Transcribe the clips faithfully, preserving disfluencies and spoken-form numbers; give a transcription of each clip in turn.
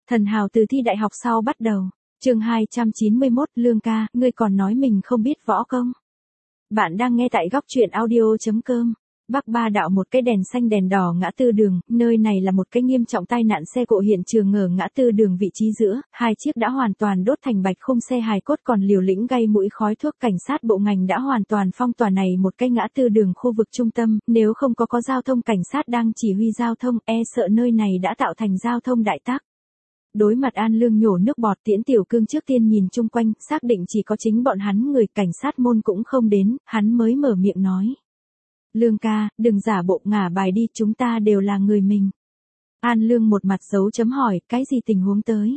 Thần hào từ thi đại học sau bắt đầu. Chương hai trăm chín mươi mốt, Lương ca, ngươi còn nói mình không biết võ công. Bạn đang nghe tại góc truyện audio chấm com. Bắc Ba Đạo, một cái đèn xanh đèn đỏ ngã tư đường, nơi này là một cái nghiêm trọng tai nạn xe cộ hiện trường ở ngã tư đường vị trí giữa, hai chiếc đã hoàn toàn đốt thành bạch khung xe hài cốt còn liều lĩnh gây mũi khói thuốc. Cảnh sát bộ ngành đã hoàn toàn phong tỏa này một cái ngã tư đường khu vực trung tâm, nếu không có có giao thông cảnh sát đang chỉ huy giao thông, e sợ nơi này đã tạo thành giao thông đại tắc. Đối mặt An Lương nhổ nước bọt, Tiễn Tiểu Cương trước tiên nhìn chung quanh, xác định chỉ có chính bọn hắn người, cảnh sát môn cũng không đến, hắn mới mở miệng nói. Lương ca, đừng giả bộ ngả bài đi, chúng ta đều là người mình. An Lương một mặt dấu chấm hỏi, cái gì tình huống tới?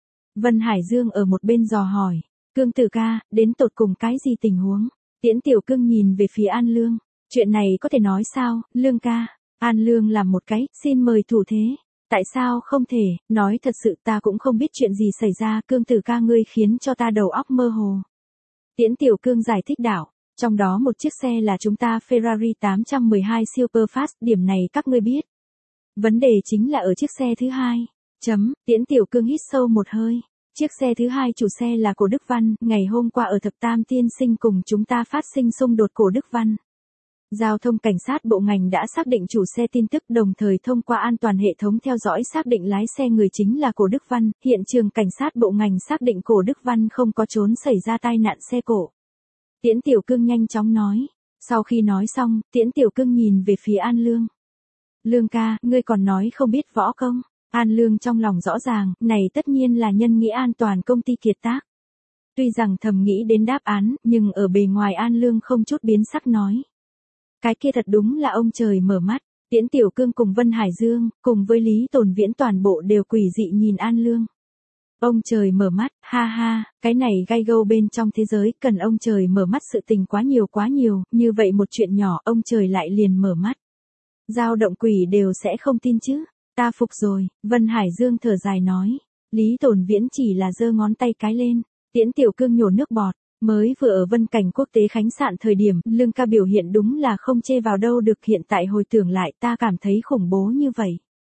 Vân Hải Dương ở một bên dò hỏi, Cương tử ca, đến tột cùng cái gì tình huống? Tiễn Tiểu Cương nhìn về phía An Lương, chuyện này có thể nói sao, Lương ca? An Lương làm một cái, xin mời thủ thế. Tại sao không thể, nói thật sự ta cũng không biết chuyện gì xảy ra, Cương tử ca ngươi khiến cho ta đầu óc mơ hồ. Tiễn Tiểu Cương giải thích đạo, trong đó một chiếc xe là chúng ta Ferrari tám một hai Superfast, điểm này các ngươi biết. Vấn đề chính là ở chiếc xe thứ hai. Chấm, Tiễn Tiểu Cương hít sâu một hơi. Chiếc xe thứ hai chủ xe là Cổ Đức Văn, ngày hôm qua ở Thập Tam Tiên Sinh cùng chúng ta phát sinh xung đột. Cổ Đức Văn. Giao thông cảnh sát bộ ngành đã xác định chủ xe tin tức, đồng thời thông qua an toàn hệ thống theo dõi xác định lái xe người chính là Cổ Đức Văn, hiện trường cảnh sát bộ ngành xác định Cổ Đức Văn không có trốn xảy ra tai nạn xe cộ. Tiễn Tiểu Cương nhanh chóng nói. Sau khi nói xong, Tiễn Tiểu Cương nhìn về phía An Lương. Lương ca, ngươi còn nói không biết võ công. An Lương trong lòng rõ ràng, này tất nhiên là nhân nghĩa an toàn công ty kiệt tác. Tuy rằng thầm nghĩ đến đáp án, nhưng ở bề ngoài An Lương không chút biến sắc nói. Cái kia thật đúng là ông trời mở mắt. Tiễn Tiểu Cương cùng Vân Hải Dương, cùng với Lý Tồn Viễn toàn bộ đều quỷ dị nhìn An Lương. Ông trời mở mắt, ha ha, cái này gai gâu bên trong thế giới, cần ông trời mở mắt sự tình quá nhiều quá nhiều, như vậy một chuyện nhỏ, ông trời lại liền mở mắt. Dao động quỷ đều sẽ không tin chứ, ta phục rồi, Vân Hải Dương thở dài nói. Lý Tồn Viễn chỉ là giơ ngón tay cái lên, Tiễn Tiểu Cương nhổ nước bọt. Mới vừa ở Vân Cảnh Quốc tế khách sạn thời điểm, Lương ca biểu hiện đúng là không chê vào đâu được, hiện tại hồi tưởng lại ta cảm thấy khủng bố như vậy.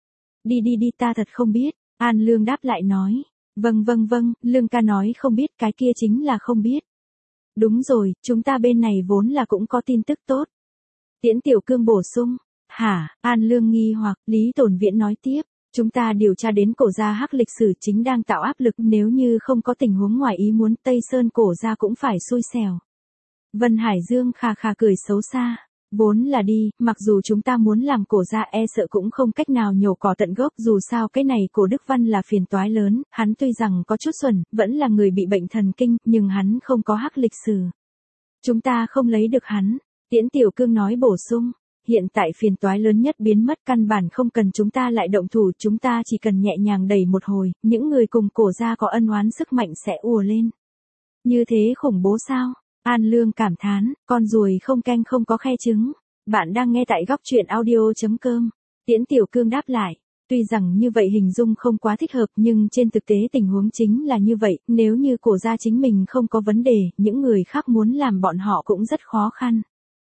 Đi đi đi, ta thật không biết, An Lương đáp lại nói. Vâng vâng vâng, Lương ca nói không biết, cái kia chính là không biết. Đúng rồi, chúng ta bên này vốn là cũng có tin tức tốt. Tiễn Tiểu Cương bổ sung. Hả, An Lương nghi hoặc, Lý Tồn Viễn nói tiếp. Chúng ta điều tra đến Cổ gia hắc lịch sử chính đang tạo áp lực, nếu như không có tình huống ngoài ý muốn, Tây Sơn Cổ gia cũng phải xui xẻo. Vân Hải Dương khà khà cười xấu xa. Vốn là đi, mặc dù chúng ta muốn làm Cổ gia e sợ cũng không cách nào nhổ cỏ tận gốc, dù sao cái này Cổ Đức Văn là phiền toái lớn, hắn tuy rằng có chút xuẩn, vẫn là người bị bệnh thần kinh, nhưng hắn không có hắc lịch sử. Chúng ta không lấy được hắn. Tiễn Tiểu Cương nói bổ sung. Hiện tại phiền toái lớn nhất biến mất, căn bản không cần chúng ta lại động thủ, chúng ta chỉ cần nhẹ nhàng đẩy một hồi, những người cùng Cổ gia có ân oán sức mạnh sẽ ùa lên. Như thế khủng bố sao? An Lương cảm thán, con ruồi không canh không có khe trứng. Bạn đang nghe tại góc truyện audio chấm com. Tiễn Tiểu Cương đáp lại. Tuy rằng như vậy hình dung không quá thích hợp, nhưng trên thực tế tình huống chính là như vậy, nếu như Cổ gia chính mình không có vấn đề, những người khác muốn làm bọn họ cũng rất khó khăn.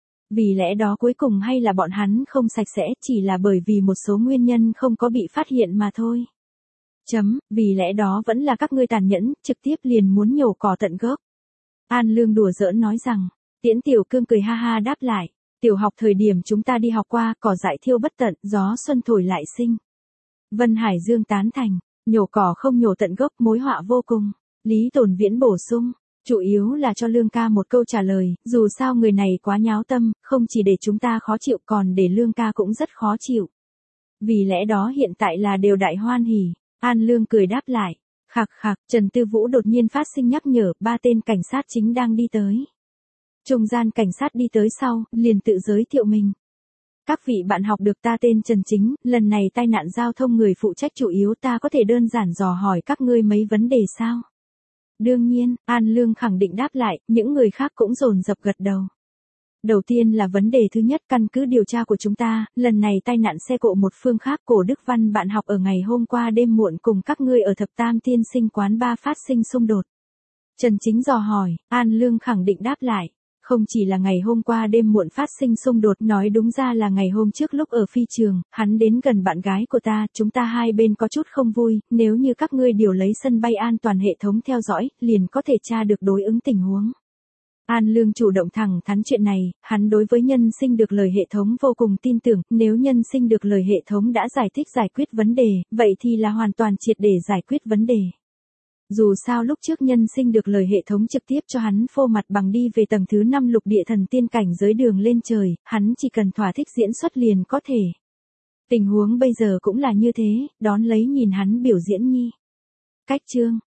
Vì lẽ đó cuối cùng hay là bọn hắn không sạch sẽ, chỉ là bởi vì một số nguyên nhân không có bị phát hiện mà thôi. Chấm, vì lẽ đó vẫn là các ngươi tàn nhẫn, trực tiếp liền muốn nhổ cỏ tận gốc. An Lương đùa giỡn nói rằng. Tiễn Tiểu Cương cười ha ha đáp lại. Tiểu học thời điểm chúng ta đi học qua, cỏ dại thiêu bất tận, gió xuân thổi lại sinh. Vân Hải Dương tán thành. Nhổ cỏ không nhổ tận gốc, mối họa vô cùng. Lý Tồn Viễn bổ sung. Chủ yếu là cho Lương ca một câu trả lời, dù sao người này quá nháo tâm, không chỉ để chúng ta khó chịu còn để Lương ca cũng rất khó chịu. Vì lẽ đó hiện tại là đều đại hoan hỉ. An Lương cười đáp lại. Khạc khạc, Trần Tư Vũ đột nhiên phát sinh nhắc nhở, ba tên cảnh sát chính đang đi tới. Trung gian cảnh sát đi tới sau, liền tự giới thiệu mình. Các vị bạn học được, ta tên Trần Chính, lần này tai nạn giao thông người phụ trách chủ yếu, ta có thể đơn giản dò hỏi các ngươi mấy vấn đề sao? Đương nhiên, An Lương khẳng định đáp lại, những người khác cũng dồn dập gật đầu. Đầu tiên là vấn đề thứ nhất, căn cứ điều tra của chúng ta, lần này tai nạn xe cộ một phương khác, Cổ Đức Văn bạn học ở ngày hôm qua đêm muộn cùng các ngươi ở Thập Tam Tiên Sinh quán ba phát sinh xung đột. Trần Chính dò hỏi, An Lương khẳng định đáp lại. Không chỉ là ngày hôm qua đêm muộn phát sinh xung đột, nói đúng ra là ngày hôm trước lúc ở phi trường, hắn đến gần bạn gái của ta, chúng ta hai bên có chút không vui, nếu như các ngươi điều lấy sân bay an toàn hệ thống theo dõi, liền có thể tra được đối ứng tình huống. An Lương chủ động thẳng thắn chuyện này, hắn đối với nhân sinh được lời hệ thống vô cùng tin tưởng, nếu nhân sinh được lời hệ thống đã giải thích giải quyết vấn đề, vậy thì là hoàn toàn triệt để giải quyết vấn đề. Dù sao lúc trước nhân sinh được lời hệ thống trực tiếp cho hắn phô mặt bằng đi về tầng thứ năm lục địa thần tiên cảnh giới đường lên trời, hắn chỉ cần thỏa thích diễn xuất liền có thể. Tình huống bây giờ cũng là như thế, đón lấy nhìn hắn biểu diễn nhi. Cách chương